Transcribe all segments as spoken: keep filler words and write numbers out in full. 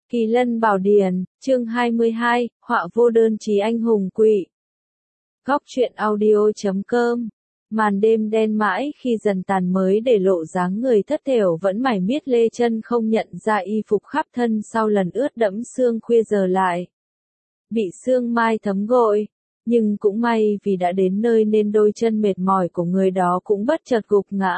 Kỳ Lân Bảo Điển, chương hai mươi hai, họa vô đơn chí anh hùng quỵ. Góc truyện audio chấm com. Màn đêm đen mãi khi dần tàn mới để lộ dáng người thất thểu vẫn mải miết lê chân không nhận ra y phục khắp thân sau lần ướt đẫm sương khuya giờ lại. Bị sương mai thấm gội, nhưng cũng may vì đã đến nơi nên đôi chân mệt mỏi của người đó cũng bất chợt gục ngã.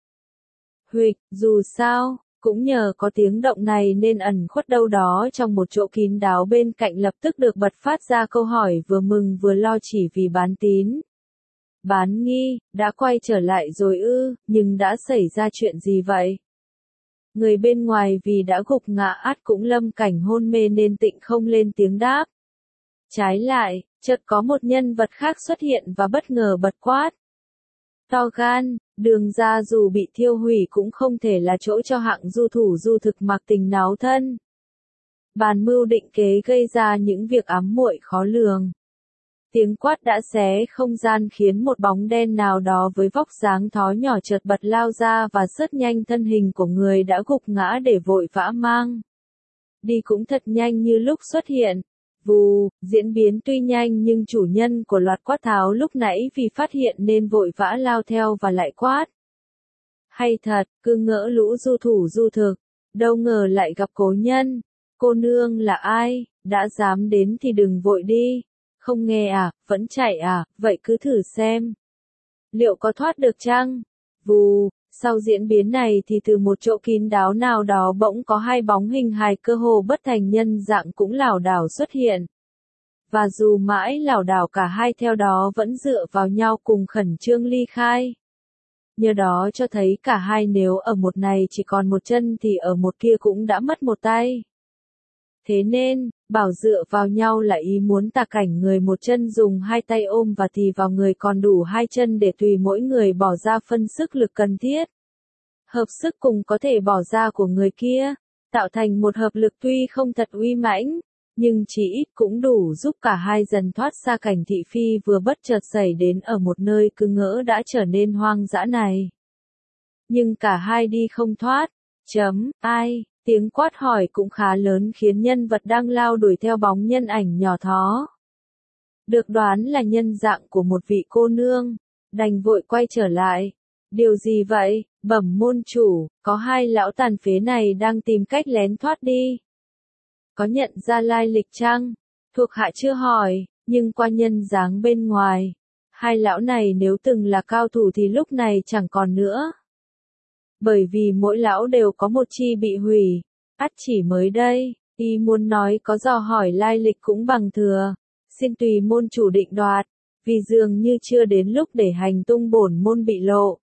Huỵch, dù sao, cũng nhờ có tiếng động này nên ẩn khuất đâu đó trong một chỗ kín đáo bên cạnh lập tức được bật phát ra câu hỏi vừa mừng vừa lo chỉ vì bán tín. Bán nghi, đã quay trở lại rồi ư, nhưng đã xảy ra chuyện gì vậy? Người bên ngoài vì đã gục ngã ắt cũng lâm cảnh hôn mê nên tịnh không lên tiếng đáp. Trái lại, chợt có một nhân vật khác xuất hiện và bất ngờ bật quát. To gan, đường ra dù bị thiêu hủy cũng không thể là chỗ cho hạng du thủ du thực mặc tình náo thân. Bàn mưu định kế gây ra những việc ám muội khó lường. Tiếng quát đã xé không gian khiến một bóng đen nào đó với vóc dáng thó nhỏ chợt bật lao ra và sướt nhanh thân hình của người đã gục ngã để vội vã mang. Đi cũng thật nhanh như lúc xuất hiện. Vù, diễn biến tuy nhanh nhưng chủ nhân của loạt quát tháo lúc nãy vì phát hiện nên vội vã lao theo và lại quát. Hay thật, cứ ngỡ lũ du thủ du thực, đâu ngờ lại gặp cố nhân. Cô nương là ai, đã dám đến thì đừng vội đi. Không nghe à, vẫn chạy à, vậy cứ thử xem. Liệu có thoát được chăng? Vù, sau diễn biến này thì từ một chỗ kín đáo nào đó bỗng có hai bóng hình hài cơ hồ bất thành nhân dạng cũng lảo đảo xuất hiện. Và dù mãi lảo đảo cả hai theo đó vẫn dựa vào nhau cùng khẩn trương ly khai. Nhờ đó cho thấy cả hai nếu ở một này chỉ còn một chân thì ở một kia cũng đã mất một tay. Thế nên, bảo dựa vào nhau là ý muốn tả cảnh người một chân dùng hai tay ôm và thì vào người còn đủ hai chân để tùy mỗi người bỏ ra phân sức lực cần thiết. Hợp sức cùng có thể bỏ ra của người kia, tạo thành một hợp lực tuy không thật uy mãnh, nhưng chỉ ít cũng đủ giúp cả hai dần thoát xa cảnh thị phi vừa bất chợt xảy đến ở một nơi cứ ngỡ đã trở nên hoang dã này. Nhưng cả hai đi không thoát. Chấm, ai? Tiếng quát hỏi cũng khá lớn khiến nhân vật đang lao đuổi theo bóng nhân ảnh nhỏ thó. Được đoán là nhân dạng của một vị cô nương, đành vội quay trở lại. Điều gì vậy, bẩm môn chủ, có hai lão tàn phế này đang tìm cách lén thoát đi. Có nhận ra lai lịch chăng? Thuộc hạ chưa hỏi, nhưng qua nhân dáng bên ngoài, hai lão này nếu từng là cao thủ thì lúc này chẳng còn nữa. Bởi vì mỗi lão đều có một chi bị hủy, ắt chỉ mới đây, y muốn nói có dò hỏi lai lịch cũng bằng thừa, xin tùy môn chủ định đoạt, vì dường như chưa đến lúc để hành tung bổn môn bị lộ.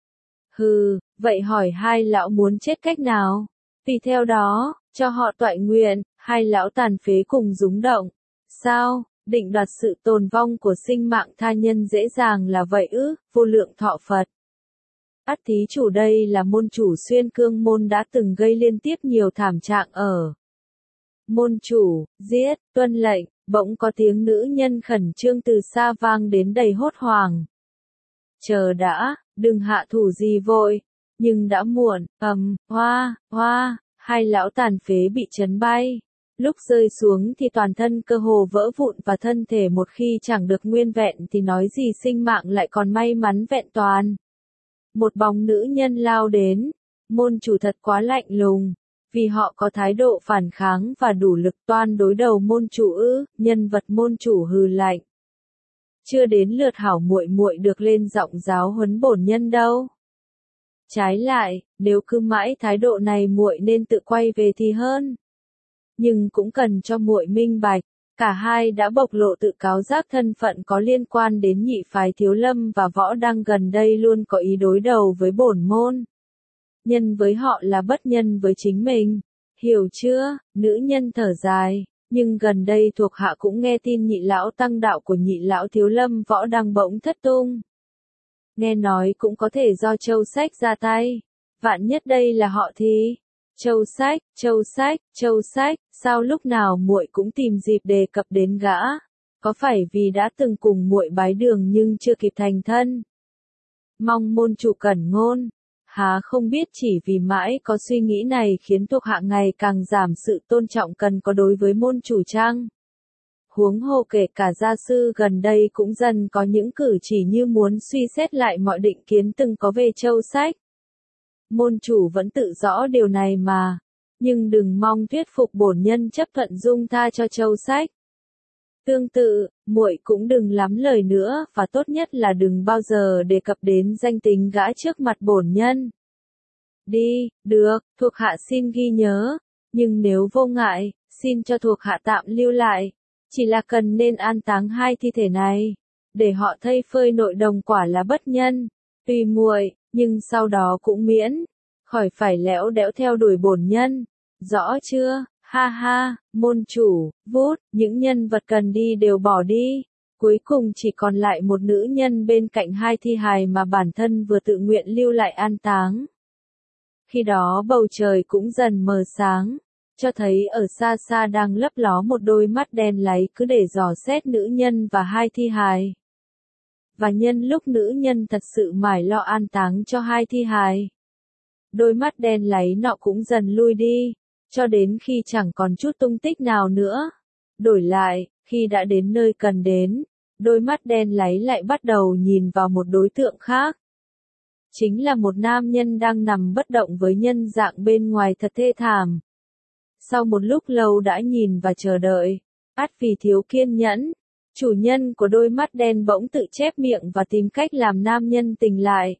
Hừ, vậy hỏi hai lão muốn chết cách nào? Tùy theo đó, cho họ toại nguyện, hai lão tàn phế cùng rúng động. Sao, định đoạt sự tồn vong của sinh mạng tha nhân dễ dàng là vậy ư, vô lượng thọ Phật. Ắt thí chủ đây là môn chủ xuyên cương môn đã từng gây liên tiếp nhiều thảm trạng ở. Môn chủ, giết, tuân lệnh, bỗng có tiếng nữ nhân khẩn trương từ xa vang đến đầy hốt hoảng. Chờ đã, đừng hạ thủ gì vội, nhưng đã muộn, ầm, hoa, hoa, hai lão tàn phế bị chấn bay. Lúc rơi xuống thì toàn thân cơ hồ vỡ vụn và thân thể một khi chẳng được nguyên vẹn thì nói gì sinh mạng lại còn may mắn vẹn toàn. Một bóng nữ nhân lao đến, môn chủ thật quá lạnh lùng, vì họ có thái độ phản kháng và đủ lực toan đối đầu môn chủ ư, nhân vật môn chủ hừ lạnh. Chưa đến lượt hảo muội muội được lên giọng giáo huấn bổn nhân đâu. Trái lại, nếu cứ mãi thái độ này muội nên tự quay về thì hơn. Nhưng cũng cần cho muội minh bạch, cả hai đã bộc lộ tự cáo giác thân phận có liên quan đến nhị phái Thiếu Lâm và Võ Đăng gần đây luôn có ý đối đầu với bổn môn. Nhân với họ là bất nhân với chính mình, hiểu chưa? Nữ nhân thở dài, nhưng gần đây thuộc hạ cũng nghe tin nhị lão tăng đạo của nhị lão Thiếu Lâm Võ Đăng bỗng thất tung. Nghe nói cũng có thể do Châu Sách ra tay, vạn nhất đây là họ thì... Châu Sách, Châu Sách, Châu Sách, sao lúc nào muội cũng tìm dịp đề cập đến gã? Có phải vì đã từng cùng muội bái đường nhưng chưa kịp thành thân? Mong môn chủ cẩn ngôn. há không biết chỉ vì mãi có suy nghĩ này khiến thuộc hạ ngày càng giảm sự tôn trọng cần có đối với môn chủ chăng? Huống hồ kể cả gia sư gần đây cũng dần có những cử chỉ như muốn suy xét lại mọi định kiến từng có về Châu Sách. Môn chủ vẫn tự rõ điều này mà, nhưng đừng mong thuyết phục bổn nhân chấp thuận dung tha cho Châu Sách. Tương tự, muội cũng đừng lắm lời nữa, và tốt nhất là đừng bao giờ đề cập đến danh tính gã trước mặt bổn nhân. Đi, được, thuộc hạ xin ghi nhớ, nhưng nếu vô ngại, xin cho thuộc hạ tạm lưu lại, chỉ là cần nên an táng hai thi thể này, để họ thây phơi nội đồng quả là bất nhân. Tùy muội, nhưng sau đó cũng miễn, khỏi phải lẽo đẽo theo đuổi bổn nhân, rõ chưa? Ha ha, môn chủ, vút, những nhân vật cần đi đều bỏ đi. Cuối cùng chỉ còn lại một nữ nhân bên cạnh hai thi hài mà bản thân vừa tự nguyện lưu lại an táng. Khi đó bầu trời cũng dần mờ sáng, cho thấy ở xa xa đang lấp ló một đôi mắt đen láy cứ để dò xét nữ nhân và hai thi hài. Và nhân lúc nữ nhân thật sự mải lo an táng cho hai thi hài, đôi mắt đen láy nọ cũng dần lui đi, cho đến khi chẳng còn chút tung tích nào nữa. Đổi lại, khi đã đến nơi cần đến, đôi mắt đen láy lại bắt đầu nhìn vào một đối tượng khác. Chính là một nam nhân đang nằm bất động với nhân dạng bên ngoài thật thê thảm. Sau một lúc lâu đã nhìn và chờ đợi, ắt vì thiếu kiên nhẫn, chủ nhân của đôi mắt đen bỗng tự chép miệng và tìm cách làm nam nhân tỉnh lại.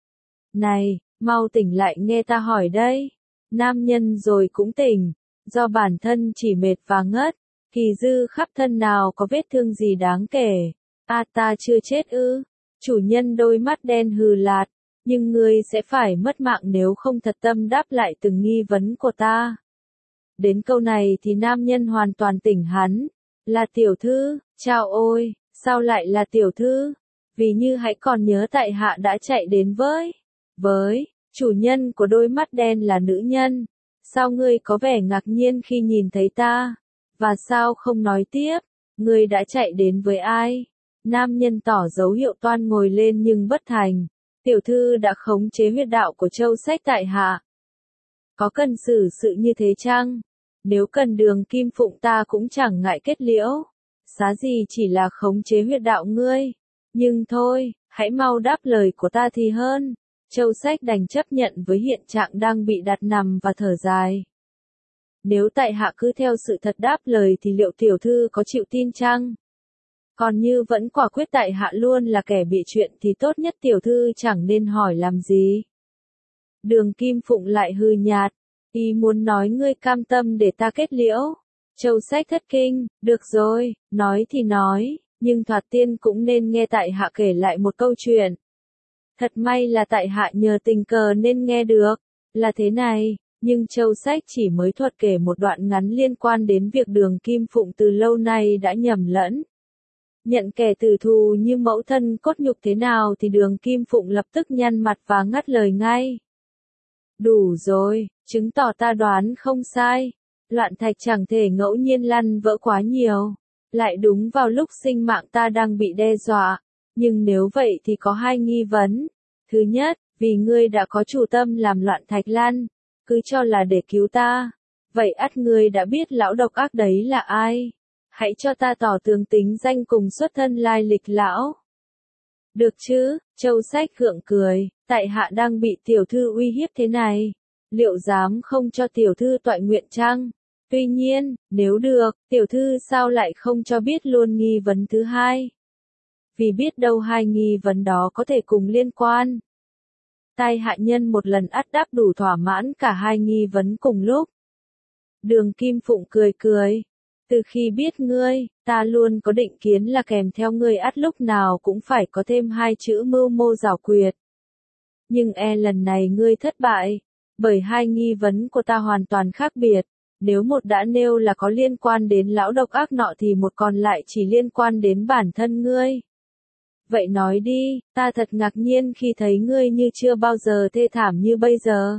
Này, mau tỉnh lại nghe ta hỏi đây. Nam nhân rồi cũng tỉnh, do bản thân chỉ mệt và ngất, kỳ dư khắp thân nào có vết thương gì đáng kể. A ta chưa chết ư? Chủ nhân đôi mắt đen hừ lạt, nhưng ngươi sẽ phải mất mạng nếu không thật tâm đáp lại từng nghi vấn của ta. Đến câu này thì nam nhân hoàn toàn tỉnh hắn. Là tiểu thư, chao ôi, sao lại là tiểu thư? Vì như hãy còn nhớ tại hạ đã chạy đến với, với, chủ nhân của đôi mắt đen là nữ nhân. Sao ngươi có vẻ ngạc nhiên khi nhìn thấy ta? Và sao không nói tiếp? Ngươi đã chạy đến với ai? Nam nhân tỏ dấu hiệu toan ngồi lên nhưng bất thành. Tiểu thư đã khống chế huyết đạo của Châu Sách tại hạ. Có cần xử sự như thế chăng? Nếu cần Đường Kim Phụng ta cũng chẳng ngại kết liễu. Xá gì chỉ là khống chế huyết đạo ngươi. Nhưng thôi, hãy mau đáp lời của ta thì hơn. Châu Sách đành chấp nhận với hiện trạng đang bị đặt nằm và thở dài. Nếu tại hạ cứ theo sự thật đáp lời thì liệu tiểu thư có chịu tin chăng? Còn như vẫn quả quyết tại hạ luôn là kẻ bị chuyện thì tốt nhất tiểu thư chẳng nên hỏi làm gì. Đường Kim Phụng lại hừ nhạt, ý muốn nói ngươi cam tâm để ta kết liễu. Châu Sách thất kinh, được rồi, nói thì nói, nhưng thoạt tiên cũng nên nghe tại hạ kể lại một câu chuyện. Thật may là tại hạ nhờ tình cờ nên nghe được, là thế này, nhưng Châu Sách chỉ mới thuật kể một đoạn ngắn liên quan đến việc Đường Kim Phụng từ lâu nay đã nhầm lẫn. Nhận kẻ tử thù như mẫu thân cốt nhục thế nào thì Đường Kim Phụng lập tức nhăn mặt và ngắt lời ngay. Đủ rồi, chứng tỏ ta đoán không sai. Loạn thạch chẳng thể ngẫu nhiên lăn vỡ quá nhiều. Lại đúng vào lúc sinh mạng ta đang bị đe dọa. Nhưng nếu vậy thì có hai nghi vấn. Thứ nhất, vì ngươi đã có chủ tâm làm loạn thạch lăn, cứ cho là để cứu ta. Vậy ắt ngươi đã biết lão độc ác đấy là ai? Hãy cho ta tỏ tường tính danh cùng xuất thân lai lịch lão. Được chứ, Châu Sách gượng cười, tại hạ đang bị tiểu thư uy hiếp thế này. Liệu dám không cho tiểu thư toại nguyện chăng? Tuy nhiên, nếu được, tiểu thư sao lại không cho biết luôn nghi vấn thứ hai? Vì biết đâu hai nghi vấn đó có thể cùng liên quan. Tai hạ nhân một lần ắt đáp đủ thỏa mãn cả hai nghi vấn cùng lúc. Đường Kim Phụng cười cười. Từ khi biết ngươi, ta luôn có định kiến là kèm theo ngươi ắt lúc nào cũng phải có thêm hai chữ mưu mô giảo quyệt. Nhưng e lần này ngươi thất bại, bởi hai nghi vấn của ta hoàn toàn khác biệt. Nếu một đã nêu là có liên quan đến lão độc ác nọ thì một còn lại chỉ liên quan đến bản thân ngươi. Vậy nói đi, ta thật ngạc nhiên khi thấy ngươi như chưa bao giờ thê thảm như bây giờ.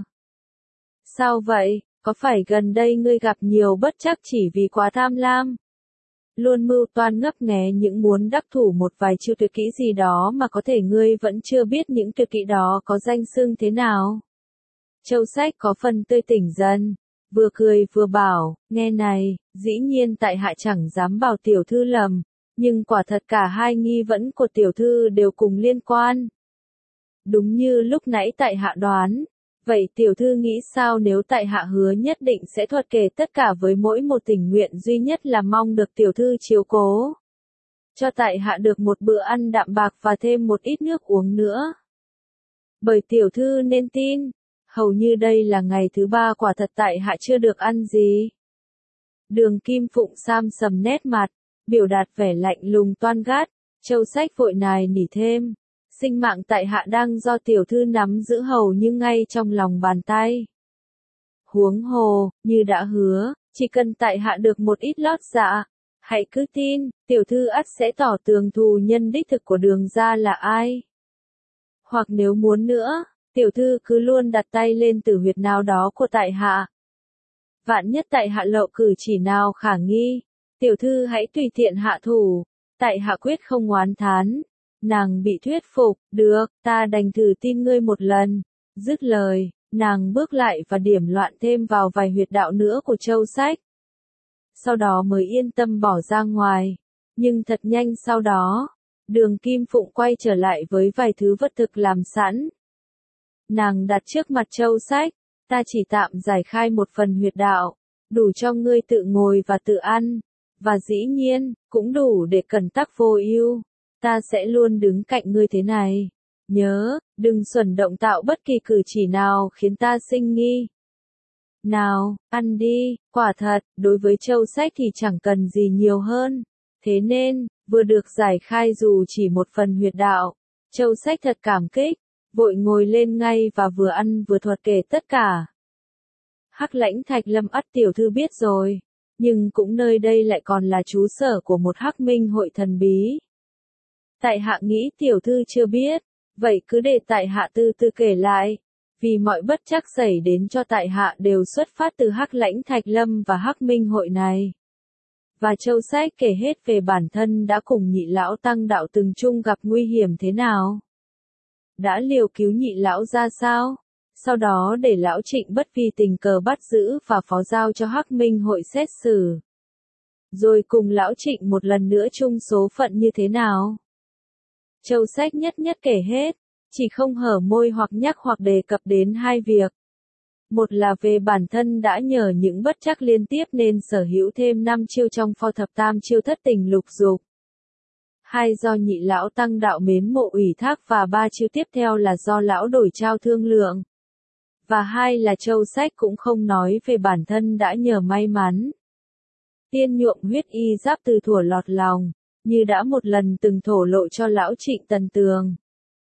Sao vậy, có phải gần đây ngươi gặp nhiều bất trắc chỉ vì quá tham lam? luôn mưu toan ngấp nghé những muốn đắc thủ một vài chiêu tuyệt kỹ gì đó mà có thể ngươi vẫn chưa biết những tuyệt kỹ đó có danh xưng thế nào. Châu Sách có phần tươi tỉnh dần, vừa cười vừa bảo, nghe này, dĩ nhiên tại hạ chẳng dám bảo tiểu thư lầm, nhưng quả thật cả hai nghi vấn của tiểu thư đều cùng liên quan. Đúng như lúc nãy tại hạ đoán, vậy tiểu thư nghĩ sao nếu tại hạ hứa nhất định sẽ thuật kể tất cả với mỗi một tình nguyện duy nhất là mong được tiểu thư chiếu cố. Cho tại hạ được một bữa ăn đạm bạc và thêm một ít nước uống nữa. Bởi tiểu thư nên tin, hầu như đây là ngày thứ ba quả thật tại hạ chưa được ăn gì. Đường Kim Phụng sam sầm nét mặt, biểu đạt vẻ lạnh lùng toan gắt, Châu Sách vội nài nỉ thêm. Sinh mạng tại hạ đang do tiểu thư nắm giữ hầu như ngay trong lòng bàn tay. Huống hồ, như đã hứa, chỉ cần tại hạ được một ít lót dạ, hãy cứ tin, tiểu thư ắt sẽ tỏ tường thù nhân đích thực của Đường gia là ai. Hoặc nếu muốn nữa, tiểu thư cứ luôn đặt tay lên tử huyệt nào đó của tại hạ. Vạn nhất tại hạ lộ cử chỉ nào khả nghi, tiểu thư hãy tùy tiện hạ thủ, tại hạ quyết không oán thán. Nàng bị thuyết phục, được, ta đành thử tin ngươi một lần. Dứt lời, nàng bước lại và điểm loạn thêm vào vài huyệt đạo nữa của Châu Sách. Sau đó mới yên tâm bỏ ra ngoài. Nhưng thật nhanh sau đó, Đường Kim Phụng quay trở lại với vài thứ vật thực làm sẵn. Nàng đặt trước mặt Châu Sách, ta chỉ tạm giải khai một phần huyệt đạo, đủ cho ngươi tự ngồi và tự ăn, và dĩ nhiên, cũng đủ để cẩn tắc vô ưu. Ta sẽ luôn đứng cạnh ngươi thế này. Nhớ, đừng xuẩn động tạo bất kỳ cử chỉ nào khiến ta sinh nghi. Nào, ăn đi, quả thật, đối với Châu Sách thì chẳng cần gì nhiều hơn. Thế nên, vừa được giải khai dù chỉ một phần huyệt đạo, Châu Sách thật cảm kích, vội ngồi lên ngay và vừa ăn vừa thuật kể tất cả. Hắc Lãnh Thạch Lâm ắt tiểu thư biết rồi, nhưng cũng nơi đây lại còn là trú sở của một Hắc Minh hội thần bí. Tại hạ nghĩ tiểu thư chưa biết, vậy cứ để tại hạ từ từ kể lại, vì mọi bất trắc xảy đến cho tại hạ đều xuất phát từ Hắc Lãnh Thạch Lâm và Hắc Minh hội này. Và Châu Sách kể hết về bản thân đã cùng nhị lão tăng đạo từng chung gặp nguy hiểm thế nào. Đã liều cứu nhị lão ra sao, sau đó để lão Trịnh bất vi tình cờ bắt giữ và phó giao cho Hắc Minh hội xét xử. Rồi cùng lão Trịnh một lần nữa chung số phận như thế nào. Châu Sách nhất nhất kể hết, chỉ không hở môi hoặc nhắc hoặc đề cập đến hai việc. Một là về bản thân đã nhờ những bất trắc liên tiếp nên sở hữu thêm năm chiêu trong pho thập tam chiêu thất tình lục dục. Hai do nhị lão tăng đạo mến mộ ủy thác và ba chiêu tiếp theo là do lão đổi trao thương lượng. Và hai là Châu Sách cũng không nói về bản thân đã nhờ may mắn. Tiên nhuộm huyết y giáp từ thuở lọt lòng, như đã một lần từng thổ lộ cho lão Trịnh Tần Tường.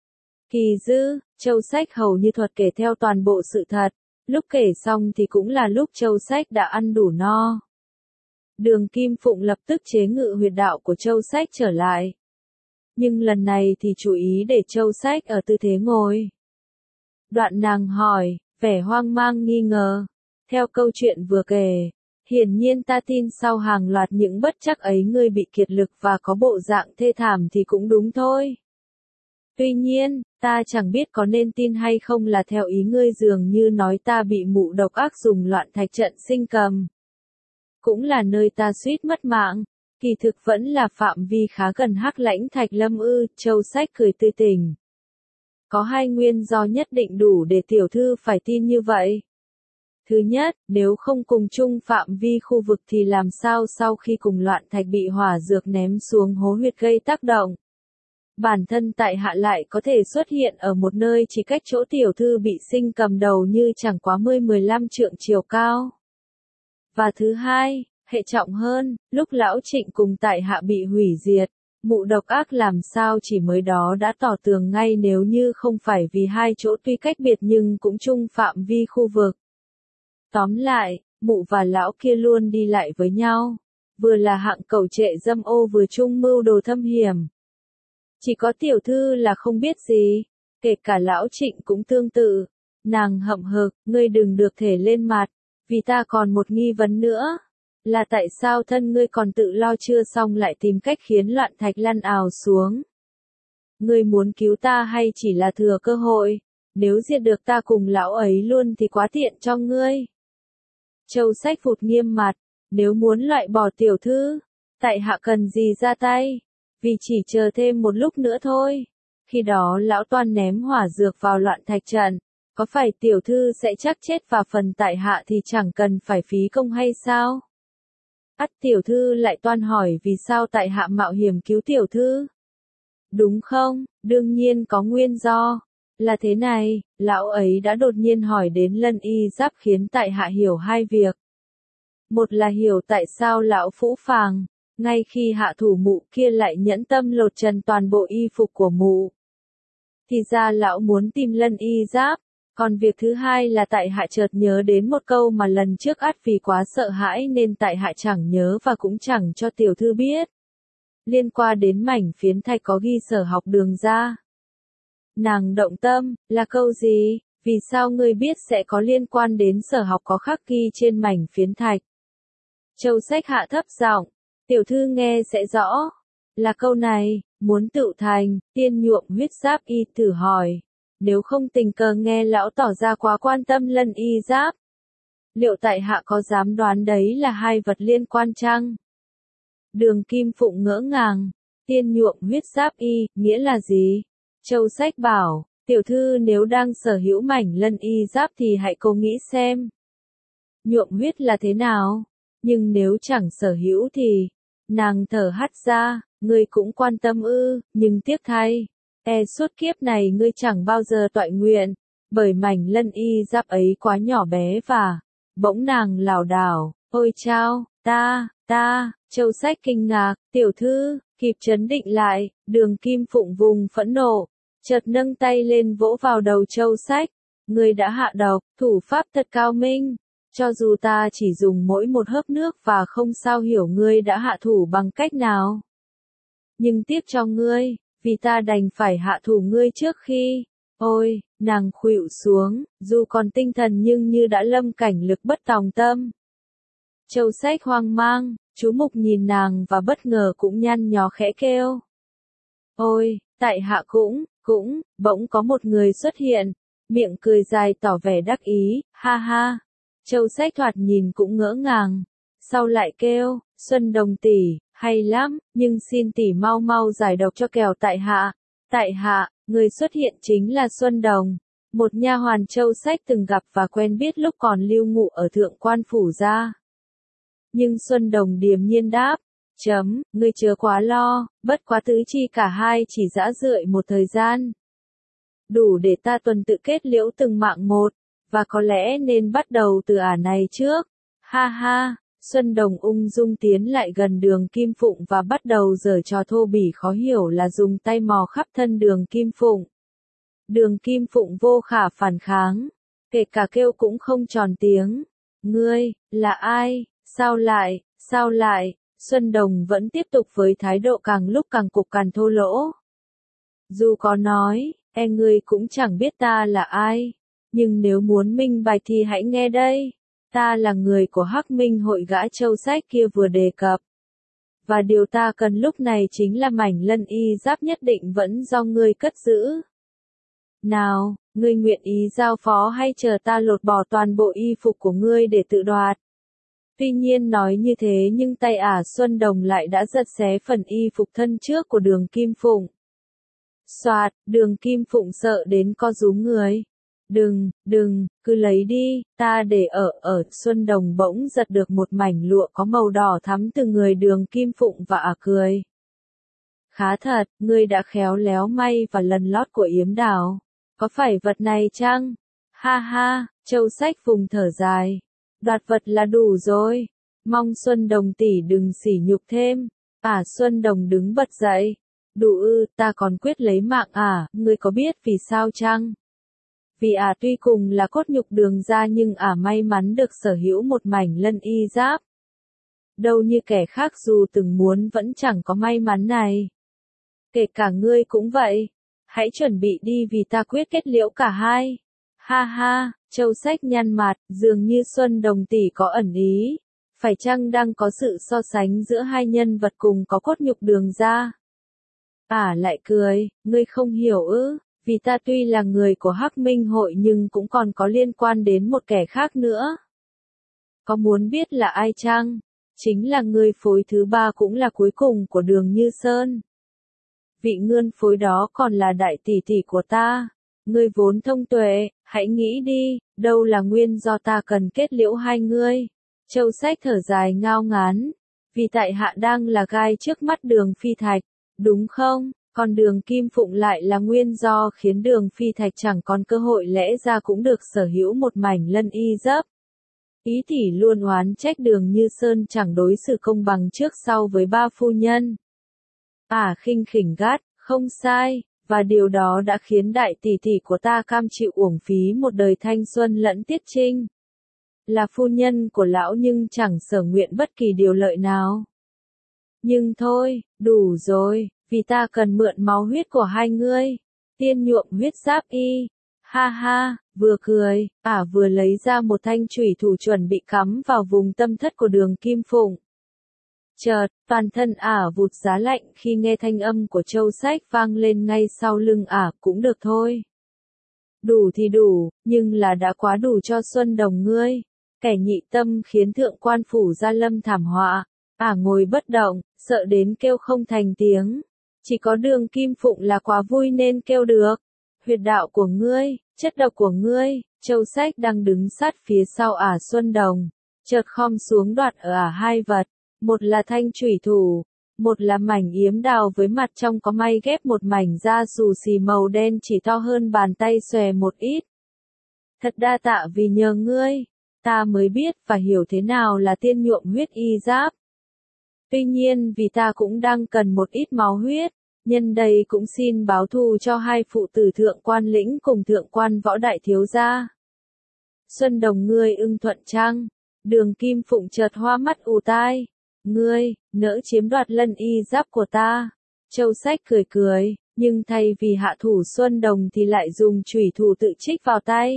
Kỳ dư, Châu Sách hầu như thuật kể theo toàn bộ sự thật, lúc kể xong thì cũng là lúc Châu Sách đã ăn đủ no. Đường Kim Phụng lập tức chế ngự huyệt đạo của Châu Sách trở lại. Nhưng lần này thì chú ý để Châu Sách ở tư thế ngồi. Đoạn nàng hỏi, vẻ hoang mang nghi ngờ. Theo câu chuyện vừa kể, hiển nhiên ta tin sau hàng loạt những bất trắc ấy ngươi bị kiệt lực và có bộ dạng thê thảm thì cũng đúng thôi. Tuy nhiên, ta chẳng biết có nên tin hay không là theo ý ngươi dường như nói ta bị mụ độc ác dùng loạn thạch trận sinh cầm. Cũng là nơi ta suýt mất mạng, kỳ thực vẫn là phạm vi khá gần Hắc Lãnh Thạch Lâm ư, Châu Sách cười tươi tỉnh. Có hai nguyên do nhất định đủ để tiểu thư phải tin như vậy. Thứ nhất, nếu không cùng chung phạm vi khu vực thì làm sao sau khi cùng loạn thạch bị hỏa dược ném xuống hố huyệt gây tác động. Bản thân tại hạ lại có thể xuất hiện ở một nơi chỉ cách chỗ tiểu thư bị sinh cầm đầu như chẳng quá mười mười lăm trượng chiều cao. Và thứ hai, hệ trọng hơn, lúc lão Trịnh cùng tại hạ bị hủy diệt, mụ độc ác làm sao chỉ mới đó đã tỏ tường ngay nếu như không phải vì hai chỗ tuy cách biệt nhưng cũng chung phạm vi khu vực. Tóm lại, mụ và lão kia luôn đi lại với nhau, vừa là hạng cẩu trệ dâm ô vừa chung mưu đồ thâm hiểm. Chỉ có tiểu thư là không biết gì, kể cả lão Trịnh cũng tương tự. Nàng hậm hực, ngươi đừng được thể lên mặt, vì ta còn một nghi vấn nữa. Là tại sao thân ngươi còn tự lo chưa xong lại tìm cách khiến loạn thạch lăn ào xuống? Ngươi muốn cứu ta hay chỉ là thừa cơ hội? Nếu diệt được ta cùng lão ấy luôn thì quá tiện cho ngươi. Châu Sách phụt nghiêm mặt, nếu muốn loại bỏ tiểu thư, tại hạ cần gì ra tay? Vì chỉ chờ thêm một lúc nữa thôi. Khi đó lão toan ném hỏa dược vào loạn thạch trận, có phải tiểu thư sẽ chắc chết và phần tại hạ thì chẳng cần phải phí công hay sao? Ắt tiểu thư lại toan hỏi vì sao tại hạ mạo hiểm cứu tiểu thư? Đúng không? Đương nhiên có nguyên do. Là thế này, lão ấy đã đột nhiên hỏi đến Lân Y Giáp khiến tại hạ hiểu hai việc. Một là hiểu tại sao lão Phũ Phàng, ngay khi hạ thủ mụ kia lại nhẫn tâm lột trần toàn bộ y phục của mụ. Thì ra lão muốn tìm Lân Y Giáp. Còn việc thứ hai là tại hạ chợt nhớ đến một câu mà lần trước ắt vì quá sợ hãi nên tại hạ chẳng nhớ và cũng chẳng cho tiểu thư biết. Liên quan đến mảnh phiến thạch có ghi Sở Học Đường ra. Nàng động tâm, là câu gì? Vì sao ngươi biết sẽ có liên quan đến sở học có khắc ghi trên mảnh phiến thạch? Châu Sách hạ thấp giọng, tiểu thư nghe sẽ rõ. Là câu này, muốn tự thành, tiên nhuộm huyết giáp y thử hỏi. Nếu không tình cờ nghe lão tỏ ra quá quan tâm Lân Y Giáp. Liệu tại hạ có dám đoán đấy là hai vật liên quan chăng? Đường Kim Phụng ngỡ ngàng, tiên nhuộm huyết giáp y, nghĩa là gì? Châu Sách bảo, tiểu thư nếu đang sở hữu mảnh Lân Y Giáp thì hãy cố nghĩ xem. Nhuộm huyết là thế nào? Nhưng nếu chẳng sở hữu thì, nàng thở hắt ra, ngươi cũng quan tâm ư, nhưng tiếc thay. E suốt kiếp này ngươi chẳng bao giờ toại nguyện, bởi mảnh Lân Y Giáp ấy quá nhỏ bé và, bỗng nàng lảo đảo, ôi chao, ta, ta, Châu Sách kinh ngạc, tiểu thư, kịp trấn định lại, Đường Kim Phụng vùng phẫn nộ, chợt nâng tay lên vỗ vào đầu Châu Sách, ngươi đã hạ độc, thủ pháp thật cao minh, cho dù ta chỉ dùng mỗi một hớp nước và không sao hiểu ngươi đã hạ thủ bằng cách nào. Nhưng tiếc cho ngươi, vì ta đành phải hạ thủ ngươi trước khi, ôi, nàng khuỵu xuống, dù còn tinh thần nhưng như đã lâm cảnh lực bất tòng tâm. Châu Sách hoang mang, chú Mục nhìn nàng và bất ngờ cũng nhăn nhó khẽ kêu. Ôi, tại hạ cũng, cũng, bỗng có một người xuất hiện, miệng cười dài tỏ vẻ đắc ý, ha ha. Châu Sách thoạt nhìn cũng ngỡ ngàng, sau lại kêu, Xuân Đồng tỷ, hay lắm, nhưng xin tỷ mau mau giải độc cho kẻo tại hạ. Tại hạ, người xuất hiện chính là Xuân Đồng, một nha hoàn Châu Sách từng gặp và quen biết lúc còn lưu ngụ ở Thượng Quan Phủ gia. Nhưng Xuân Đồng điềm nhiên đáp, chấm, ngươi chớ quá lo, bất quá tứ chi cả hai chỉ dã rượi một thời gian. Đủ để ta tuần tự kết liễu từng mạng một, và có lẽ nên bắt đầu từ ả này trước. Ha ha, Xuân Đồng ung dung tiến lại gần Đường Kim Phụng và bắt đầu giở trò thô bỉ khó hiểu là dùng tay mò khắp thân Đường Kim Phụng. Đường Kim Phụng vô khả phản kháng, kể cả kêu cũng không tròn tiếng. Ngươi, là ai? Sao lại, sao lại? Xuân Đồng vẫn tiếp tục với thái độ càng lúc càng cục cằn thô lỗ. Dù có nói, e ngươi cũng chẳng biết ta là ai. Nhưng nếu muốn minh bạch thì hãy nghe đây. Ta là người của Hắc Minh hội gã Châu Sách kia vừa đề cập. Và điều ta cần lúc này chính là mảnh Lân Y Giáp nhất định vẫn do ngươi cất giữ. Nào, ngươi nguyện ý giao phó hay chờ ta lột bỏ toàn bộ y phục của ngươi để tự đoạt? Tuy nhiên nói như thế nhưng tay ả Xuân Đồng lại đã giật xé phần y phục thân trước của Đường Kim Phụng. Soạt, Đường Kim Phụng sợ đến co rúm người. Đừng, đừng, cứ lấy đi, ta để ở, ở, Xuân Đồng bỗng giật được một mảnh lụa có màu đỏ thắm từ người Đường Kim Phụng và ả cười. Khá thật, ngươi đã khéo léo may và lần lót của yếm đào. Có phải vật này chăng? Ha ha, Châu Sách vùng thở dài. Đoạt vật là đủ rồi. Mong Xuân Đồng tỷ đừng sỉ nhục thêm. Ả Xuân Đồng đứng bật dậy. Đủ ư, ta còn quyết lấy mạng ả, ngươi có biết vì sao chăng? Vì ả tuy cùng là cốt nhục Đường gia nhưng ả may mắn được sở hữu một mảnh Lân Y Giáp. Đâu như kẻ khác dù từng muốn vẫn chẳng có may mắn này. Kể cả ngươi cũng vậy. Hãy chuẩn bị đi vì ta quyết kết liễu cả hai. Ha ha, Châu Sách nhăn mặt, dường như Xuân Đồng tỷ có ẩn ý. Phải chăng đang có sự so sánh giữa hai nhân vật cùng có cốt nhục Đường gia? Ả lại cười, ngươi không hiểu ư, vì ta tuy là người của Hắc Minh hội nhưng cũng còn có liên quan đến một kẻ khác nữa. Có muốn biết là ai chăng? Chính là người phối thứ ba cũng là cuối cùng của Đường Như Sơn. Vị ngươn phối đó còn là đại tỷ tỷ của ta. Ngươi vốn thông tuệ, hãy nghĩ đi, đâu là nguyên do ta cần kết liễu hai ngươi. Châu Sách thở dài ngao ngán. Vì tại hạ đang là gai trước mắt Đường Phi Thạch, đúng không? Còn Đường Kim Phụng lại là nguyên do khiến Đường Phi Thạch chẳng còn cơ hội, lẽ ra cũng được sở hữu một mảnh lân y giáp. Ý tỷ luôn oán trách Đường Như Sơn chẳng đối xử công bằng trước sau với ba phu nhân. Ả khinh khỉnh gắt, không sai, và điều đó đã khiến đại tỷ tỷ của ta cam chịu uổng phí một đời thanh xuân lẫn tiết trinh. Là phu nhân của lão nhưng chẳng sở nguyện bất kỳ điều lợi nào. Nhưng thôi, đủ rồi, vì ta cần mượn máu huyết của hai ngươi. Tiên nhuộm huyết giáp y. Ha ha, vừa cười, Ả vừa lấy ra một thanh chủy thủ chuẩn bị cắm vào vùng tâm thất của Đường Kim Phụng. Chợt, toàn thân Ả vụt giá lạnh khi nghe thanh âm của Châu Sách vang lên ngay sau lưng Ả. Cũng được thôi. Đủ thì đủ, nhưng là đã quá đủ cho Xuân Đồng ngươi. Kẻ nhị tâm khiến thượng quan phủ gia lâm thảm họa. Ả ngồi bất động, sợ đến kêu không thành tiếng. Chỉ có Đường Kim Phụng là quá vui nên kêu được. Huyệt đạo của ngươi, chất độc của ngươi. Châu Sách đang đứng sát phía sau Ả Xuân Đồng, chợt khom xuống đoạt ở Ả hai vật. Một là thanh chủy thủ, một là mảnh yếm đào với mặt trong có may ghép một mảnh da xù xì màu đen chỉ to hơn bàn tay xòe một ít. Thật đa tạ vì nhờ ngươi, ta mới biết và hiểu thế nào là tiên nhuộm huyết y giáp. Tuy nhiên vì ta cũng đang cần một ít máu huyết, nhân đây cũng xin báo thù cho hai phụ tử thượng quan lĩnh cùng thượng quan võ đại thiếu gia. Xuân Đồng ngươi ưng thuận chăng? Đường Kim Phụng chợt hoa mắt ù tai. Ngươi, nỡ chiếm đoạt lân y giáp của ta. Châu Sách cười cười, nhưng thay vì hạ thủ Xuân Đồng thì lại dùng chủy thủ tự trích vào tay.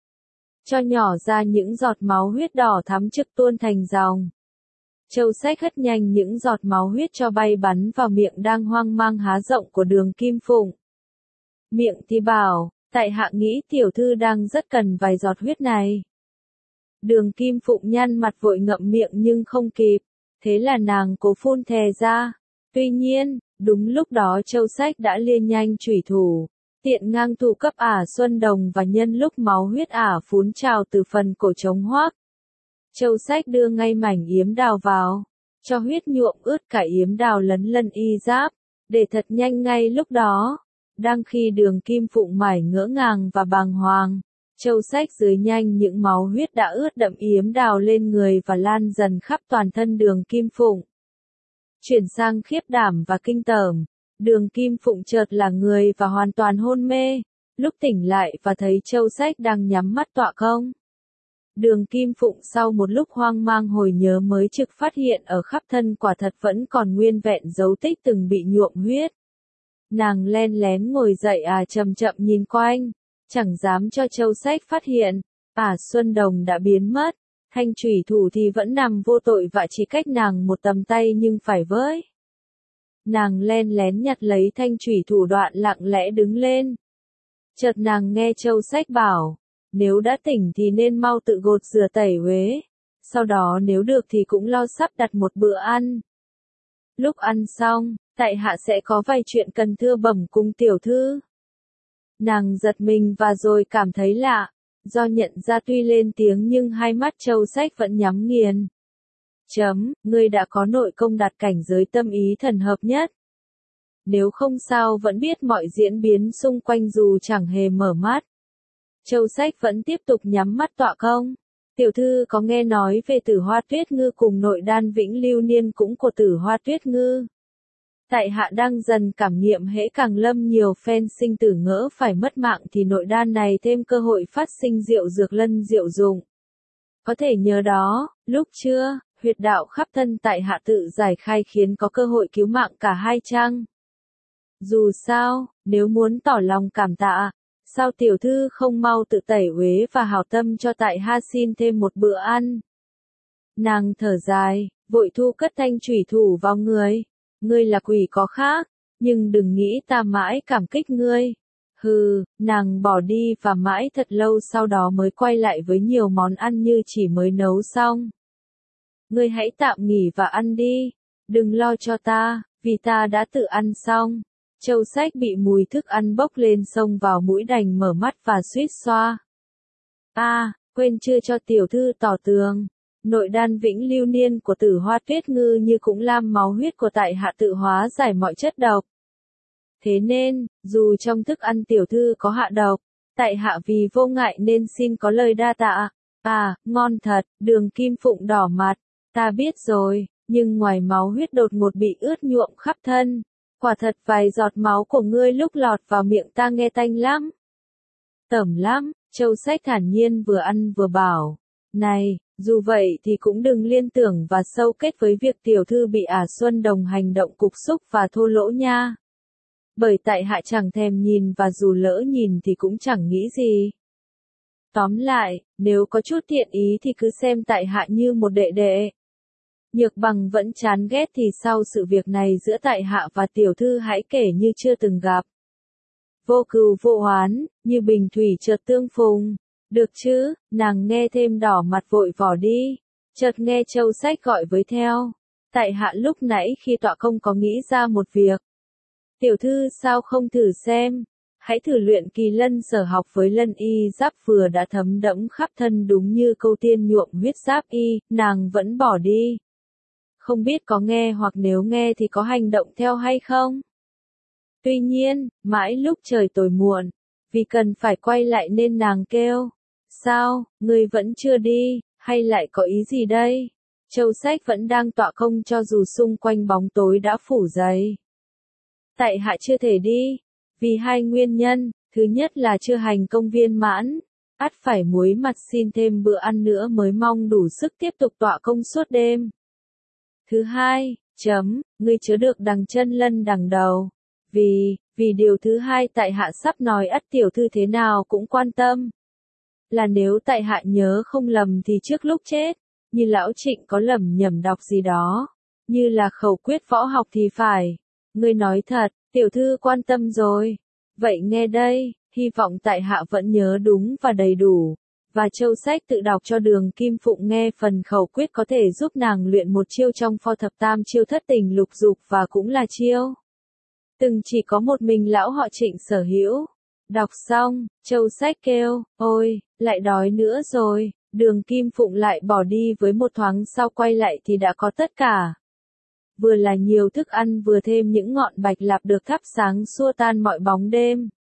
Cho nhỏ ra những giọt máu huyết đỏ thắm trực tuôn thành dòng. Châu Sách hất nhanh những giọt máu huyết cho bay bắn vào miệng đang hoang mang há rộng của Đường Kim Phụng. Miệng thì bảo, tại hạ nghĩ tiểu thư đang rất cần vài giọt huyết này. Đường Kim Phụng nhăn mặt vội ngậm miệng nhưng không kịp. Thế là nàng cố phun thè ra. Tuy nhiên, đúng lúc đó Châu Sách đã lia nhanh chủy thủ, tiện ngang thủ cấp Ả Xuân Đồng và nhân lúc máu huyết Ả phún trào từ phần cổ trống hoác. Châu Sách đưa ngay mảnh yếm đào vào, cho huyết nhuộm ướt cả yếm đào lấn lân y giáp, để thật nhanh ngay lúc đó. Đang khi Đường Kim Phụng mải ngỡ ngàng và bàng hoàng, Châu Sách dưới nhanh những máu huyết đã ướt đậm yếm đào lên người và lan dần khắp toàn thân Đường Kim Phụng. Chuyển sang khiếp đảm và kinh tởm, Đường Kim Phụng chợt là người và hoàn toàn hôn mê, lúc tỉnh lại và thấy Châu Sách đang nhắm mắt tọa không. Đường Kim Phụng sau một lúc hoang mang hồi nhớ mới trực phát hiện ở khắp thân quả thật vẫn còn nguyên vẹn dấu tích từng bị nhuộm huyết. Nàng len lén ngồi dậy à chậm chậm nhìn quanh. Chẳng dám cho Châu Sách phát hiện, Ả Xuân Đồng đã biến mất, thanh chủy thủ thì vẫn nằm vô tội vạ chỉ cách nàng một tầm tay nhưng phải với. Nàng len lén nhặt lấy thanh chủy thủ đoạn lặng lẽ đứng lên. Chợt nàng nghe Châu Sách bảo, nếu đã tỉnh thì nên mau tự gột rửa tẩy uế, sau đó nếu được thì cũng lo sắp đặt một bữa ăn. Lúc ăn xong, tại hạ sẽ có vài chuyện cần thưa bẩm cung tiểu thư. Nàng giật mình và rồi cảm thấy lạ, do nhận ra tuy lên tiếng nhưng hai mắt Châu Sách vẫn nhắm nghiền. Chấm, ngươi đã có nội công đạt cảnh giới tâm ý thần hợp nhất. Nếu không sao vẫn biết mọi diễn biến xung quanh dù chẳng hề mở mắt. Châu Sách vẫn tiếp tục nhắm mắt tọa công. Tiểu thư có nghe nói về Tử Hoa Tuyết Ngư cùng nội đan Vĩnh Lưu Niên cũng của Tử Hoa Tuyết Ngư. Tại hạ đang dần cảm nghiệm hễ càng lâm nhiều phen sinh tử ngỡ phải mất mạng thì nội đan này thêm cơ hội phát sinh diệu dược lân diệu dụng. Có thể nhớ đó, lúc chưa, huyệt đạo khắp thân tại hạ tự giải khai khiến có cơ hội cứu mạng cả hai chăng? Dù sao, nếu muốn tỏ lòng cảm tạ, sao tiểu thư không mau tự tẩy uế và hảo tâm cho tại hạ xin thêm một bữa ăn? Nàng thở dài, vội thu cất thanh chủy thủ vào người. Ngươi là quỷ có khác, nhưng đừng nghĩ ta mãi cảm kích ngươi. Hừ, nàng bỏ đi và mãi thật lâu sau đó mới quay lại với nhiều món ăn như chỉ mới nấu xong. Ngươi hãy tạm nghỉ và ăn đi, đừng lo cho ta, vì ta đã tự ăn xong. Châu Sách bị mùi thức ăn bốc lên xông vào mũi đành mở mắt và suýt xoa. A, à, quên chưa cho tiểu thư tỏ tường. Nội đan vĩnh lưu niên của Tử Hoa Tuyết Ngư như cũng lam máu huyết của tại hạ tự hóa giải mọi chất độc. Thế nên, dù trong thức ăn tiểu thư có hạ độc, tại hạ vì vô ngại nên xin có lời đa tạ. À, ngon thật, Đường Kim Phụng đỏ mặt. Ta biết rồi, nhưng ngoài máu huyết đột ngột bị ướt nhuộm khắp thân. Quả thật vài giọt máu của ngươi lúc lọt vào miệng ta nghe tanh lắm. Tẩm lắm, Châu Sách thản nhiên vừa ăn vừa bảo. Này, dù vậy thì cũng đừng liên tưởng và sâu kết với việc tiểu thư bị ả Xuân Đồng hành động cục xúc và thô lỗ nha. Bởi tại hạ chẳng thèm nhìn và dù lỡ nhìn thì cũng chẳng nghĩ gì. Tóm lại, nếu có chút thiện ý thì cứ xem tại hạ như một đệ đệ. Nhược Bằng vẫn chán ghét thì sau sự việc này giữa tại hạ và tiểu thư hãy kể như chưa từng gặp. Vô cừu vô oán, như bình thủy chợt tương phùng. Được chứ, nàng nghe thêm đỏ mặt vội vỏ đi. Chợt nghe Châu Sách gọi với theo. Tại hạ lúc nãy khi tọa công có nghĩ ra một việc. Tiểu thư sao không thử xem? Hãy thử luyện kỳ lân sở học với lân y giáp vừa đã thấm đẫm khắp thân đúng như câu tiên nhuộm huyết giáp y, nàng vẫn bỏ đi. Không biết có nghe hoặc nếu nghe thì có hành động theo hay không? Tuy nhiên, mãi lúc trời tối muộn, vì cần phải quay lại nên nàng kêu. Sao, ngươi vẫn chưa đi, hay lại có ý gì đây? Châu Sách vẫn đang tọa công cho dù xung quanh bóng tối đã phủ dày. Tại hạ chưa thể đi, vì hai nguyên nhân, thứ nhất là chưa hành công viên mãn, ắt phải muối mặt xin thêm bữa ăn nữa mới mong đủ sức tiếp tục tọa công suốt đêm. Thứ hai, chấm, ngươi chớ được đằng chân lân đằng đầu, vì, vì điều thứ hai tại hạ sắp nói ắt tiểu thư thế nào cũng quan tâm. Là nếu tại hạ nhớ không lầm thì trước lúc chết, như lão Trịnh có lầm nhầm đọc gì đó, như là khẩu quyết võ học thì phải. Ngươi nói thật, tiểu thư quan tâm rồi. Vậy nghe đây, hy vọng tại hạ vẫn nhớ đúng và đầy đủ. Và Châu Sách tự đọc cho Đường Kim Phụng nghe phần khẩu quyết có thể giúp nàng luyện một chiêu trong pho thập tam chiêu thất tình lục dục và cũng là chiêu. Từng chỉ có một mình lão họ Trịnh sở hữu. Đọc xong, Châu Sách kêu, ôi, lại đói nữa rồi. Đường Kim Phụng lại bỏ đi với một thoáng sau quay lại thì đã có tất cả. Vừa là nhiều thức ăn vừa thêm những ngọn bạch lạp được thắp sáng xua tan mọi bóng đêm.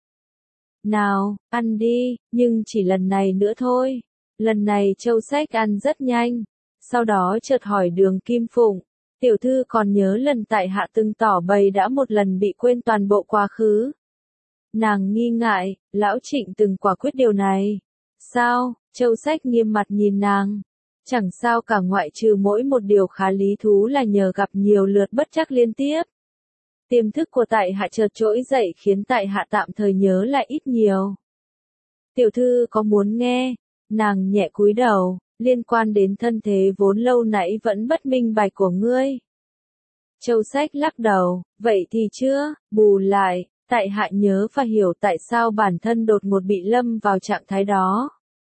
Nào, ăn đi, nhưng chỉ lần này nữa thôi. Lần này Châu Sách ăn rất nhanh. Sau đó chợt hỏi Đường Kim Phụng, tiểu thư còn nhớ lần tại hạ từng tỏ bày đã một lần bị quên toàn bộ quá khứ. Nàng nghi ngại, lão Trịnh từng quả quyết điều này. Sao? Châu Sách nghiêm mặt nhìn nàng. Chẳng sao cả ngoại trừ mỗi một điều khá lý thú là nhờ gặp nhiều lượt bất trắc liên tiếp. Tiềm thức của tại hạ chợt trỗi dậy khiến tại hạ tạm thời nhớ lại ít nhiều. Tiểu thư có muốn nghe? Nàng nhẹ cúi đầu, liên quan đến thân thế vốn lâu nãy vẫn bất minh bạch của ngươi. Châu Sách lắc đầu, vậy thì chưa, bù lại, tại hạ nhớ và hiểu tại sao bản thân đột ngột bị lâm vào trạng thái đó.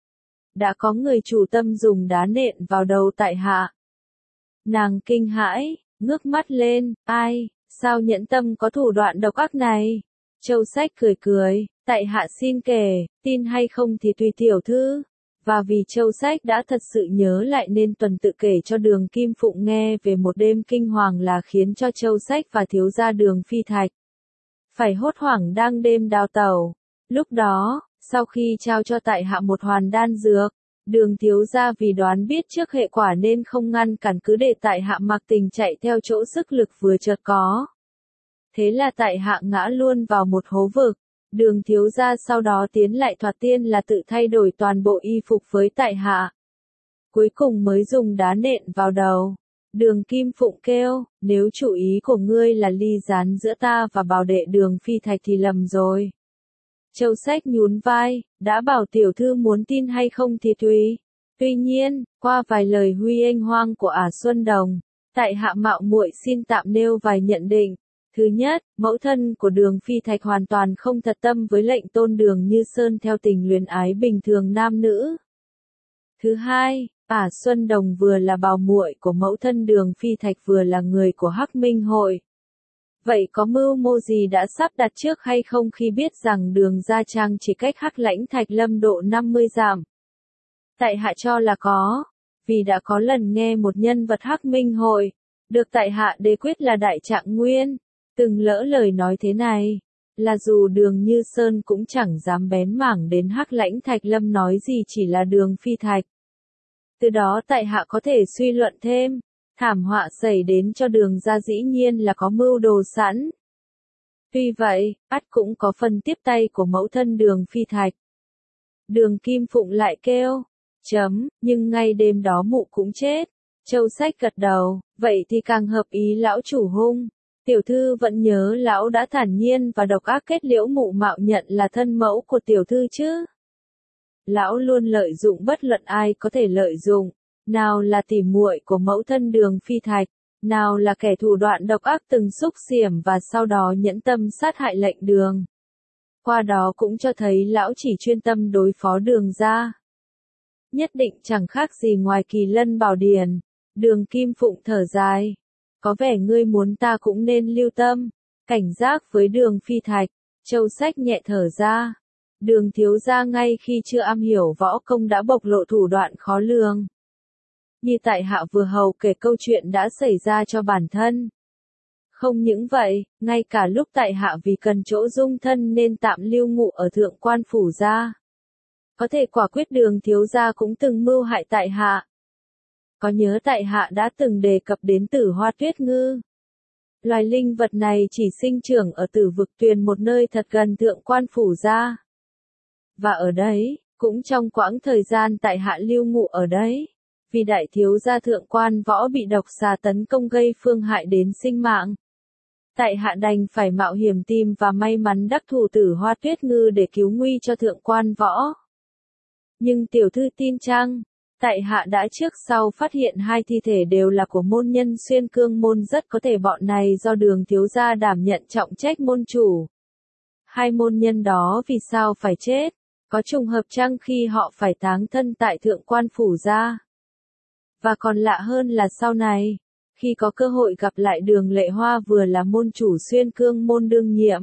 Đã có người chủ tâm dùng đá nện vào đầu tại hạ. Nàng kinh hãi, ngước mắt lên, ai, sao nhẫn tâm có thủ đoạn độc ác này? Châu Sách cười cười, tại hạ xin kể, tin hay không thì tùy tiểu thư. Và vì Châu Sách đã thật sự nhớ lại nên tuần tự kể cho Đường Kim Phụng nghe về một đêm kinh hoàng là khiến cho Châu Sách và thiếu gia Đường Phi Thạch phải hốt hoảng đang đêm đào tẩu. Lúc đó, sau khi trao cho tại hạ một hoàn đan dược, Đường thiếu gia vì đoán biết trước hệ quả nên không ngăn cản cứ để tại hạ mặc tình chạy theo chỗ sức lực vừa chợt có. Thế là tại hạ ngã luôn vào một hố vực. Đường thiếu gia sau đó tiến lại thoạt tiên là tự thay đổi toàn bộ y phục với tại hạ. Cuối cùng mới dùng đá nện vào đầu. Đường Kim Phụng kêu, nếu chủ ý của ngươi là ly gián giữa ta và bảo đệ Đường Phi Thạch thì lầm rồi. Châu Sách nhún vai, đã bảo tiểu thư muốn tin hay không thì tùy. Tuy nhiên, qua vài lời huy ênh hoang của Ả Xuân Đồng, tại hạ mạo muội xin tạm nêu vài nhận định. Thứ nhất, mẫu thân của Đường Phi Thạch hoàn toàn không thật tâm với lệnh tôn Đường Như Sơn theo tình luyến ái bình thường nam nữ. Thứ hai, Ả Xuân Đồng vừa là bào muội của mẫu thân Đường Phi Thạch vừa là người của Hắc Minh Hội. Vậy có mưu mô gì đã sắp đặt trước hay không khi biết rằng Đường Gia Trang chỉ cách Hắc Lãnh Thạch Lâm độ năm mươi dặm? Tại hạ cho là có, vì đã có lần nghe một nhân vật Hắc Minh Hội, được tại hạ đề quyết là Đại Trạng Nguyên, từng lỡ lời nói thế này, là dù Đường Như Sơn cũng chẳng dám bén mảng đến Hắc Lãnh Thạch Lâm nói gì chỉ là Đường Phi Thạch. Từ đó tại hạ có thể suy luận thêm, thảm họa xảy đến cho Đường gia dĩ nhiên là có mưu đồ sẵn. Tuy vậy, ắt cũng có phần tiếp tay của mẫu thân Đường Phi Thạch. Đường Kim Phụng lại kêu, chấm, nhưng ngay đêm đó mụ cũng chết. Châu Sách gật đầu, vậy thì càng hợp ý lão chủ hung. Tiểu thư vẫn nhớ lão đã thản nhiên và độc ác kết liễu mụ mạo nhận là thân mẫu của tiểu thư chứ. Lão luôn lợi dụng bất luận ai có thể lợi dụng, nào là tỉ muội của mẫu thân Đường Phi Thạch, nào là kẻ thủ đoạn độc ác từng xúc xiểm và sau đó nhẫn tâm sát hại lệnh Đường. Qua đó cũng cho thấy lão chỉ chuyên tâm đối phó Đường gia. Nhất định chẳng khác gì ngoài Kỳ Lân Bảo Điển. Đường Kim Phụng thở dài. Có vẻ ngươi muốn ta cũng nên lưu tâm, cảnh giác với Đường Phi Thạch. Châu Sách nhẹ thở ra. Đường thiếu gia ngay khi chưa am hiểu võ công đã bộc lộ thủ đoạn khó lường. Như tại hạ vừa hầu kể câu chuyện đã xảy ra cho bản thân. Không những vậy, ngay cả lúc tại hạ vì cần chỗ dung thân nên tạm lưu ngụ ở thượng quan phủ gia. Có thể quả quyết Đường thiếu gia cũng từng mưu hại tại hạ. Có nhớ tại hạ đã từng đề cập đến Tử Hoa Tuyết Ngư. Loài linh vật này chỉ sinh trưởng ở Tử Vực Tuyền, một nơi thật gần thượng quan phủ gia. Và ở đấy, cũng trong quãng thời gian tại hạ lưu ngụ ở đấy, vì đại thiếu gia thượng quan võ bị độc xà tấn công gây phương hại đến sinh mạng. Tại hạ đành phải mạo hiểm tìm và may mắn đắc thủ Tử Hoa Tuyết Ngư để cứu nguy cho thượng quan võ. Nhưng tiểu thư tin chăng, tại hạ đã trước sau phát hiện hai thi thể đều là của môn nhân Xuyên Cương môn, rất có thể bọn này do Đường thiếu gia đảm nhận trọng trách môn chủ. Hai môn nhân đó vì sao phải chết? Có trùng hợp chăng khi họ phải táng thân tại thượng quan phủ gia? Và còn lạ hơn là sau này, khi có cơ hội gặp lại Đường Lệ Hoa vừa là môn chủ Xuyên Cương môn đương nhiệm,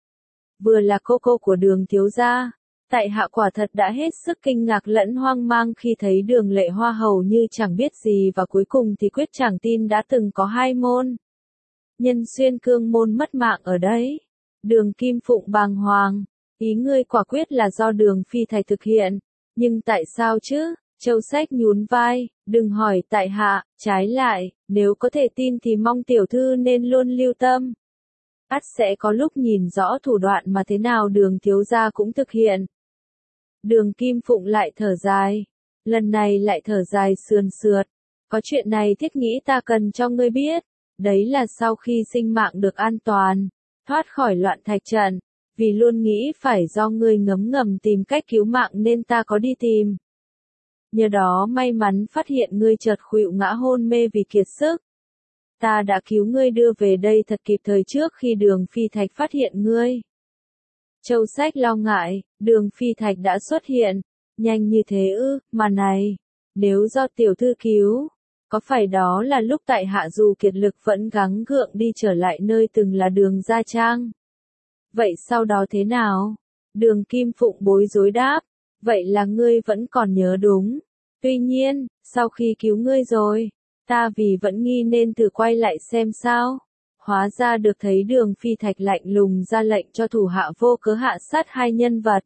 vừa là cô cô của Đường thiếu gia, tại hạ quả thật đã hết sức kinh ngạc lẫn hoang mang khi thấy Đường Lệ Hoa hầu như chẳng biết gì và cuối cùng thì quyết chẳng tin đã từng có hai môn nhân Xuyên Cương môn mất mạng ở đấy. Đường Kim Phụng bàng hoàng, ý ngươi quả quyết là do Đường Phi Thạch thực hiện, nhưng tại sao chứ? Châu Sách nhún vai, đừng hỏi tại hạ, trái lại, nếu có thể tin thì mong tiểu thư nên luôn lưu tâm. Ắt sẽ có lúc nhìn rõ thủ đoạn mà thế nào Đường thiếu gia cũng thực hiện. Đường Kim Phụng lại thở dài, lần này lại thở dài sườn sượt. Có chuyện này thiết nghĩ ta cần cho ngươi biết, đấy là sau khi sinh mạng được an toàn, thoát khỏi loạn thạch trận, vì luôn nghĩ phải do ngươi ngấm ngầm tìm cách cứu mạng nên ta có đi tìm. Nhờ đó may mắn phát hiện ngươi chợt khuỵu ngã hôn mê vì kiệt sức. Ta đã cứu ngươi đưa về đây thật kịp thời trước khi Đường Phi Thạch phát hiện ngươi. Châu Sách lo ngại, Đường Phi Thạch đã xuất hiện, nhanh như thế ư, mà này, nếu do tiểu thư cứu, có phải đó là lúc tại hạ dù kiệt lực vẫn gắng gượng đi trở lại nơi từng là Đường Gia Trang? Vậy sau đó thế nào? Đường Kim Phụng bối rối đáp, vậy là ngươi vẫn còn nhớ đúng. Tuy nhiên, sau khi cứu ngươi rồi, ta vì vẫn nghi nên thử quay lại xem sao. Hóa ra được thấy Đường Phi Thạch lạnh lùng ra lệnh cho thủ hạ vô cớ hạ sát hai nhân vật.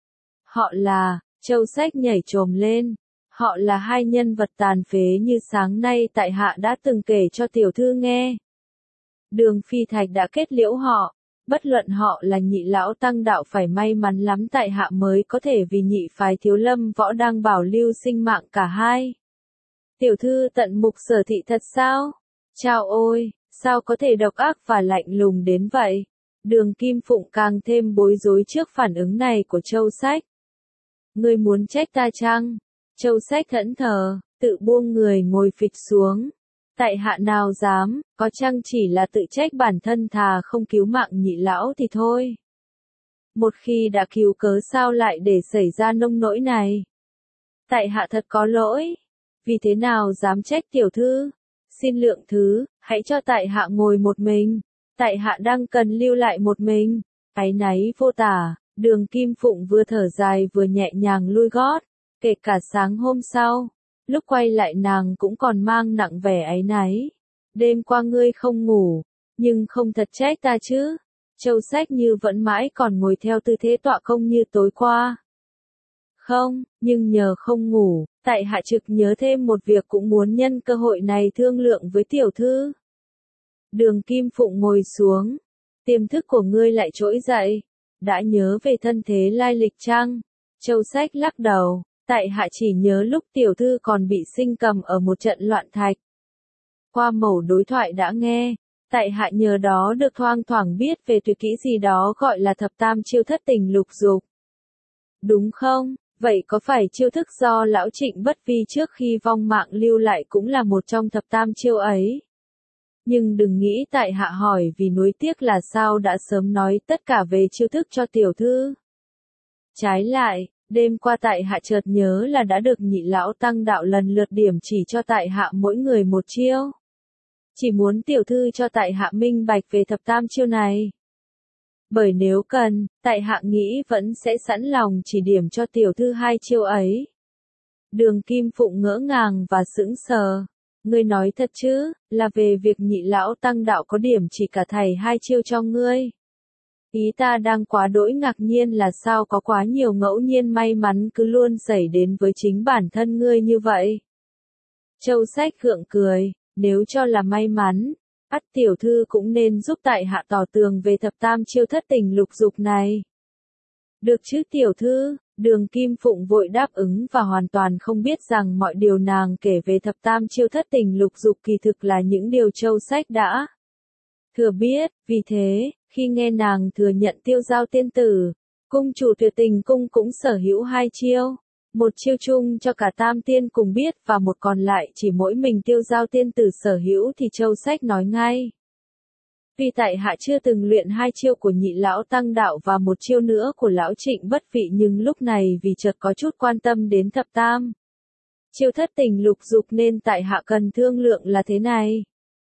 Họ là, Châu Sách nhảy chồm lên, họ là hai nhân vật tàn phế như sáng nay tại hạ đã từng kể cho tiểu thư nghe. Đường Phi Thạch đã kết liễu họ, bất luận họ là nhị lão tăng đạo phải may mắn lắm tại hạ mới có thể vì nhị phái thiếu lâm võ đang bảo lưu sinh mạng cả hai. Tiểu thư tận mục sở thị thật sao? Chao ôi! Sao có thể độc ác và lạnh lùng đến vậy? Đường Kim Phụng càng thêm bối rối trước phản ứng này của Châu Sách. Ngươi muốn trách ta chăng? Châu Sách thẫn thờ, tự buông người ngồi phịch xuống. Tại hạ nào dám, có chăng chỉ là tự trách bản thân thà không cứu mạng nhị lão thì thôi. Một khi đã cứu cớ sao lại để xảy ra nông nỗi này. Tại hạ thật có lỗi. Vì thế nào dám trách tiểu thư. Xin lượng thứ, hãy cho tại hạ ngồi một mình. Tại hạ đang cần lưu lại một mình. Áy náy vô tả, Đường Kim Phụng vừa thở dài vừa nhẹ nhàng lui gót. Kể cả sáng hôm sau, lúc quay lại nàng cũng còn mang nặng vẻ áy náy. Đêm qua ngươi không ngủ, nhưng không thật trách ta chứ. Châu Sách như vẫn mãi còn ngồi theo tư thế tọa công như tối qua. Không, nhưng nhờ không ngủ, tại hạ trực nhớ thêm một việc cũng muốn nhân cơ hội này thương lượng với tiểu thư. Đường Kim Phụng ngồi xuống. Tiềm thức của ngươi lại trỗi dậy. Đã nhớ về thân thế lai lịch chăng? Châu Sách lắc đầu. Tại hạ chỉ nhớ lúc tiểu thư còn bị sinh cầm ở một trận loạn thạch. Qua mẩu đối thoại đã nghe. Tại hạ nhờ đó được thoang thoảng biết về tuyệt kỹ gì đó gọi là thập tam chiêu thất tình lục dục. Đúng không? Vậy có phải chiêu thức do lão Trịnh Bất Vi trước khi vong mạng lưu lại cũng là một trong thập tam chiêu ấy? Nhưng đừng nghĩ tại hạ hỏi vì nuối tiếc là sao đã sớm nói tất cả về chiêu thức cho tiểu thư. Trái lại, đêm qua tại hạ chợt nhớ là đã được nhị lão tăng đạo lần lượt điểm chỉ cho tại hạ mỗi người một chiêu. Chỉ muốn tiểu thư cho tại hạ minh bạch về thập tam chiêu này. Bởi nếu cần, tại hạ nghĩ vẫn sẽ sẵn lòng chỉ điểm cho tiểu thư hai chiêu ấy. Đường Kim Phụng ngỡ ngàng và sững sờ. Ngươi nói thật chứ, là về việc nhị lão tăng đạo có điểm chỉ cả thầy hai chiêu cho ngươi. Ý ta đang quá đỗi ngạc nhiên là sao có quá nhiều ngẫu nhiên may mắn cứ luôn xảy đến với chính bản thân ngươi như vậy. Châu Sách gượng cười, nếu cho là may mắn, ắt tiểu thư cũng nên giúp tại hạ tỏ tường về thập tam chiêu thất tình lục dục này. Được chứ tiểu thư, Đường Kim Phụng vội đáp ứng và hoàn toàn không biết rằng mọi điều nàng kể về thập tam chiêu thất tình lục dục kỳ thực là những điều Châu Sách đã thừa biết, vì thế, khi nghe nàng thừa nhận Tiêu Giao tiên tử, cung chủ Tuyệt Tình cung cũng sở hữu hai chiêu, một chiêu chung cho cả tam tiên cùng biết và một còn lại chỉ mỗi mình Tiêu Giao tiên tử sở hữu thì Châu Sách nói ngay. Vì tại hạ chưa từng luyện hai chiêu của nhị lão tăng đạo và một chiêu nữa của lão Trịnh Bất Vị nhưng lúc này vì chợt có chút quan tâm đến thập tam chiêu thất tình lục dục nên tại hạ cần thương lượng là thế này.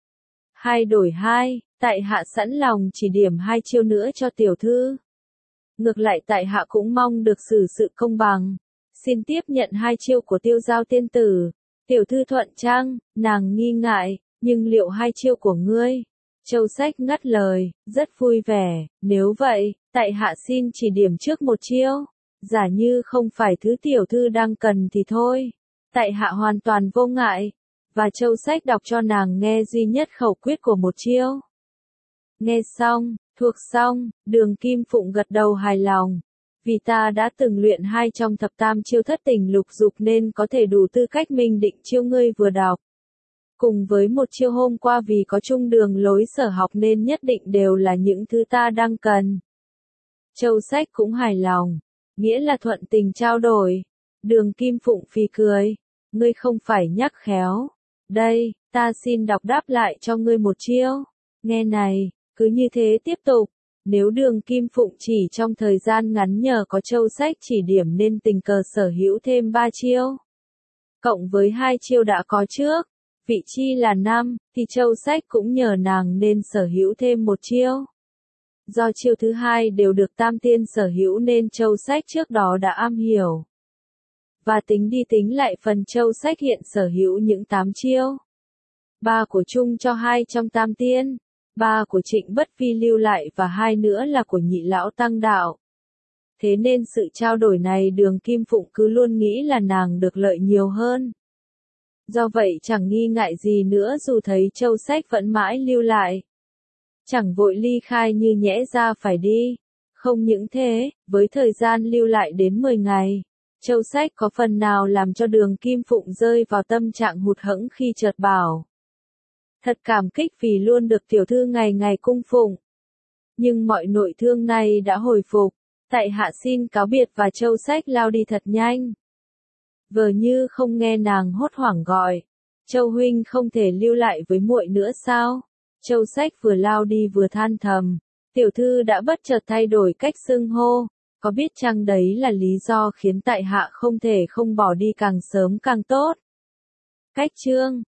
Hai đổi hai, tại hạ sẵn lòng chỉ điểm hai chiêu nữa cho tiểu thư. Ngược lại tại hạ cũng mong được xử sự công bằng. Xin tiếp nhận hai chiêu của Tiêu Giao tiên tử. Tiểu thư thuận chăng? Nàng nghi ngại, nhưng liệu hai chiêu của ngươi? Châu Sách ngắt lời, rất vui vẻ, nếu vậy, tại hạ xin chỉ điểm trước một chiêu. Giả như không phải thứ tiểu thư đang cần thì thôi. Tại hạ hoàn toàn vô ngại. Và Châu Sách đọc cho nàng nghe duy nhất khẩu quyết của một chiêu. Nghe xong, thuộc xong, Đường Kim Phụng gật đầu hài lòng. Vì ta đã từng luyện hai trong thập tam chiêu thất tình lục dục nên có thể đủ tư cách minh định chiêu ngươi vừa đọc. Cùng với một chiêu hôm qua vì có chung đường lối sở học nên nhất định đều là những thứ ta đang cần. Châu Sách cũng hài lòng, nghĩa là thuận tình trao đổi. Đường Kim Phụng phì cười, ngươi không phải nhắc khéo. Đây, ta xin đọc đáp lại cho ngươi một chiêu. Nghe này, cứ như thế tiếp tục. Nếu Đường Kim Phụng chỉ trong thời gian ngắn nhờ có Châu Sách chỉ điểm nên tình cờ sở hữu thêm ba chiêu. Cộng với hai chiêu đã có trước, vị chi là năm, thì Châu Sách cũng nhờ nàng nên sở hữu thêm một chiêu. Do chiêu thứ hai đều được tam tiên sở hữu nên Châu Sách trước đó đã am hiểu. Và tính đi tính lại phần Châu Sách hiện sở hữu những tám chiêu. Ba của chung cho hai trong tam tiên. Ba của Trịnh Bất Vi lưu lại và hai nữa là của nhị lão tăng đạo. Thế nên sự trao đổi này Đường Kim Phụng cứ luôn nghĩ là nàng được lợi nhiều hơn. Do vậy chẳng nghi ngại gì nữa dù thấy Châu Sách vẫn mãi lưu lại. Chẳng vội ly khai như nhẽ ra phải đi. Không những thế, với thời gian lưu lại đến mười ngày, Châu Sách có phần nào làm cho Đường Kim Phụng rơi vào tâm trạng hụt hẫng khi chợt bảo. Thật cảm kích vì luôn được tiểu thư ngày ngày cung phụng. Nhưng mọi nội thương này đã hồi phục. Tại hạ xin cáo biệt và Châu Sách lao đi thật nhanh. Vờ như không nghe nàng hốt hoảng gọi. Châu huynh không thể lưu lại với muội nữa sao? Châu Sách vừa lao đi vừa than thầm. Tiểu thư đã bất chợt thay đổi cách xưng hô. Có biết chăng đấy là lý do khiến tại hạ không thể không bỏ đi càng sớm càng tốt? Cách chương